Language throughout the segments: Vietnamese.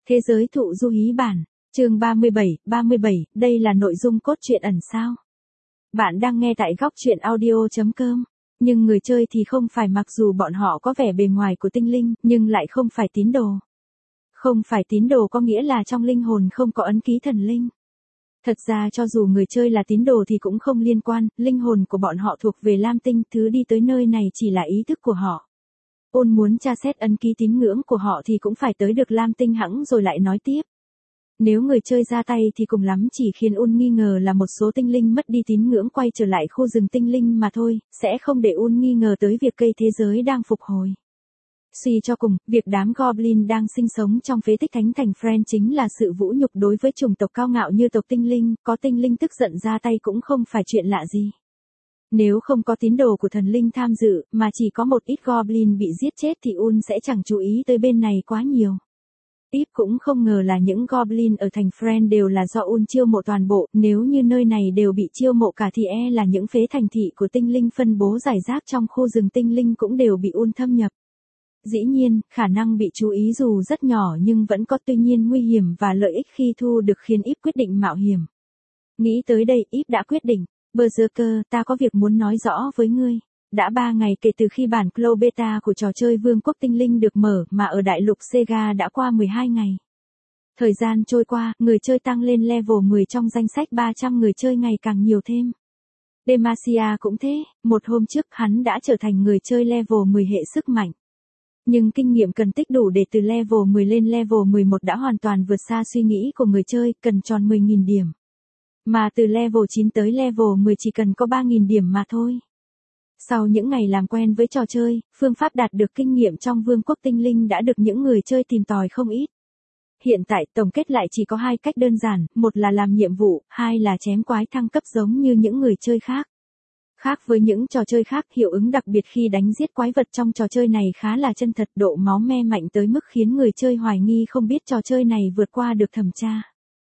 Thế giới thụ du hí bản, chương 37, đây là nội dung cốt truyện ẩn sao. Bạn đang nghe tại góc truyện audio.com, nhưng người chơi thì không phải, mặc dù bọn họ có vẻ bề ngoài của tinh linh, nhưng lại không phải tín đồ. Không phải tín đồ có nghĩa là trong linh hồn không có ấn ký thần linh. Thật ra cho dù người chơi là tín đồ thì cũng không liên quan, linh hồn của bọn họ thuộc về Lam Tinh, thứ đi tới nơi này chỉ là ý thức của họ. Ôn muốn tra xét ấn ký tín ngưỡng của họ thì cũng phải tới được Lam Tinh hẵng rồi lại nói tiếp. Nếu người chơi ra tay thì cùng lắm chỉ khiến Ôn nghi ngờ là một số tinh linh mất đi tín ngưỡng quay trở lại khu rừng tinh linh mà thôi, sẽ không để Ôn nghi ngờ tới việc cây thế giới đang phục hồi. Suy cho cùng, việc đám Goblin đang sinh sống trong phế tích thánh thành Friend chính là sự vũ nhục đối với chủng tộc cao ngạo như tộc tinh linh, có tinh linh tức giận ra tay cũng không phải chuyện lạ gì. Nếu không có tín đồ của thần linh tham dự, mà chỉ có một ít Goblin bị giết chết thì Un sẽ chẳng chú ý tới bên này quá nhiều. Ít cũng không ngờ là những Goblin ở thành Friend đều là do Un chiêu mộ toàn bộ, nếu như nơi này đều bị chiêu mộ cả thì là những phế thành thị của tinh linh phân bố rải rác trong khu rừng tinh linh cũng đều bị Un thâm nhập. Dĩ nhiên, khả năng bị chú ý dù rất nhỏ nhưng vẫn có, tuy nhiên nguy hiểm và lợi ích khi thu được khiến Íp quyết định mạo hiểm. Nghĩ tới đây, Íp đã quyết định. Berserker, ta có việc muốn nói rõ với ngươi. Đã 3 ngày kể từ khi bản Clo Beta của trò chơi Vương quốc Tinh Linh được mở, mà ở đại lục Sega đã qua 12 ngày. Thời gian trôi qua, người chơi tăng lên level 10 trong danh sách 300 người chơi ngày càng nhiều thêm. Demacia cũng thế, một hôm trước hắn đã trở thành người chơi level 10 hệ sức mạnh. Nhưng kinh nghiệm cần tích đủ để từ level 10 lên level 11 đã hoàn toàn vượt xa suy nghĩ của người chơi, cần tròn 10.000 điểm. Mà từ level 9 tới level 10 chỉ cần có 3.000 điểm mà thôi. Sau những ngày làm quen với trò chơi, phương pháp đạt được kinh nghiệm trong Vương quốc Tinh Linh đã được những người chơi tìm tòi không ít. Hiện tại tổng kết lại chỉ có 2 cách đơn giản, một là làm nhiệm vụ, 2 là chém quái thăng cấp giống như những người chơi khác. Khác với những trò chơi khác, hiệu ứng đặc biệt khi đánh giết quái vật trong trò chơi này khá là chân thật, độ máu me mạnh tới mức khiến người chơi hoài nghi không biết trò chơi này vượt qua được thẩm tra.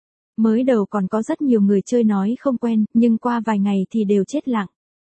Mới đầu còn có rất nhiều người chơi nói không quen, nhưng qua vài ngày thì đều chết lặng.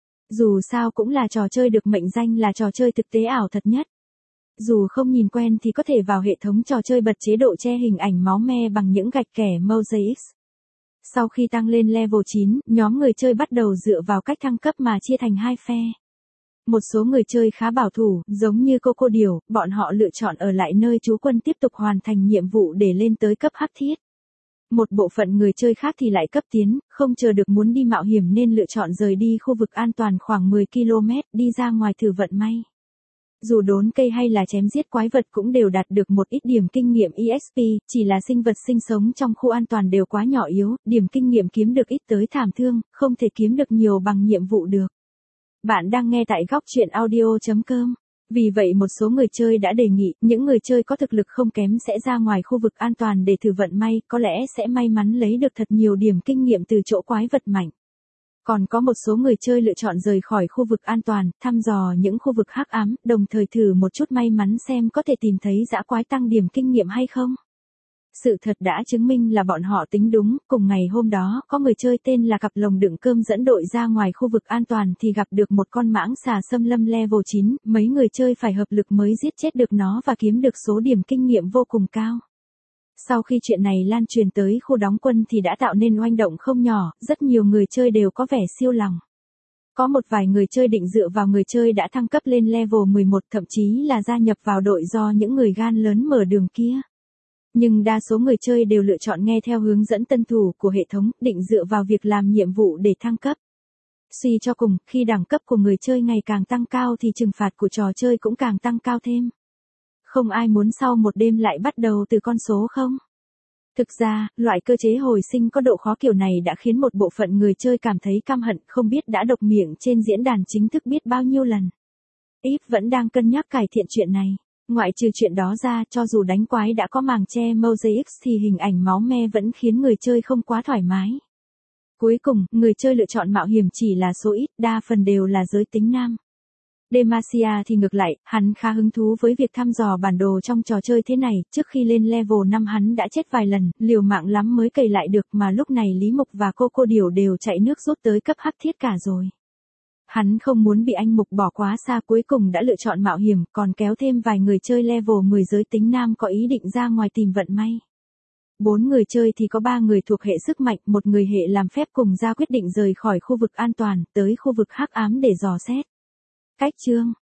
Dù sao cũng là trò chơi được mệnh danh là trò chơi thực tế ảo thật nhất. Dù không nhìn quen thì có thể vào hệ thống trò chơi bật chế độ che hình ảnh máu me bằng những gạch kẻ Mosaics. Sau khi tăng lên level 9, nhóm người chơi bắt đầu dựa vào cách thăng cấp mà chia thành 2 phe. Một số người chơi khá bảo thủ, giống như Coco Điểu, bọn họ lựa chọn ở lại nơi trú quân tiếp tục hoàn thành nhiệm vụ để lên tới cấp hắc thiết. Một bộ phận người chơi khác thì lại cấp tiến, không chờ được muốn đi mạo hiểm nên lựa chọn rời đi khu vực an toàn khoảng 10 km, đi ra ngoài thử vận may. Dù đốn cây hay là chém giết quái vật cũng đều đạt được một ít điểm kinh nghiệm EXP, chỉ là sinh vật sinh sống trong khu an toàn đều quá nhỏ yếu, điểm kinh nghiệm kiếm được ít tới thảm thương, không thể kiếm được nhiều bằng nhiệm vụ được. Bạn đang nghe tại góc truyện audio.com. Vì vậy một số người chơi đã đề nghị, những người chơi có thực lực không kém sẽ ra ngoài khu vực an toàn để thử vận may, có lẽ sẽ may mắn lấy được thật nhiều điểm kinh nghiệm từ chỗ quái vật mạnh. Còn có một số người chơi lựa chọn rời khỏi khu vực an toàn, thăm dò những khu vực hắc ám, đồng thời thử một chút may mắn xem có thể tìm thấy dã quái tăng điểm kinh nghiệm hay không. Sự thật đã chứng minh là bọn họ tính đúng, cùng ngày hôm đó, có người chơi tên là Cặp Lồng Đựng Cơm dẫn đội ra ngoài khu vực an toàn thì gặp được một con mãng xà xâm lâm level 9, mấy người chơi phải hợp lực mới giết chết được nó và kiếm được số điểm kinh nghiệm vô cùng cao. Sau khi chuyện này lan truyền tới khu đóng quân thì đã tạo nên oanh động không nhỏ, rất nhiều người chơi đều có vẻ siêu lòng. Có một vài người chơi định dựa vào người chơi đã thăng cấp lên level 11, thậm chí là gia nhập vào đội do những người gan lớn mở đường kia. Nhưng đa số người chơi đều lựa chọn nghe theo hướng dẫn tân thủ của hệ thống, định dựa vào việc làm nhiệm vụ để thăng cấp. Suy cho cùng, khi đẳng cấp của người chơi ngày càng tăng cao thì trừng phạt của trò chơi cũng càng tăng cao thêm. Không ai muốn sau một đêm lại bắt đầu từ con số không? Thực ra, loại cơ chế hồi sinh có độ khó kiểu này đã khiến một bộ phận người chơi cảm thấy căm hận, không biết đã độc miệng trên diễn đàn chính thức biết bao nhiêu lần. Íp vẫn đang cân nhắc cải thiện chuyện này. Ngoại trừ chuyện đó ra, cho dù đánh quái đã có màng che Mosaics thì hình ảnh máu me vẫn khiến người chơi không quá thoải mái. Cuối cùng, người chơi lựa chọn mạo hiểm chỉ là số ít, đa phần đều là giới tính nam. Demacia thì ngược lại, hắn khá hứng thú với việc thăm dò bản đồ trong trò chơi thế này, trước khi lên level 5 hắn đã chết vài lần, liều mạng lắm mới cày lại được, mà lúc này Lý Mục và Coco Điểu đều chạy nước rút tới cấp hắc thiết cả rồi. Hắn không muốn bị anh Mục bỏ quá xa, cuối cùng đã lựa chọn mạo hiểm, còn kéo thêm vài người chơi level 10 giới tính nam có ý định ra ngoài tìm vận may. 4 người chơi thì có 3 người thuộc hệ sức mạnh, một người hệ làm phép cùng ra quyết định rời khỏi khu vực an toàn, tới khu vực hắc ám để dò xét. Cách chương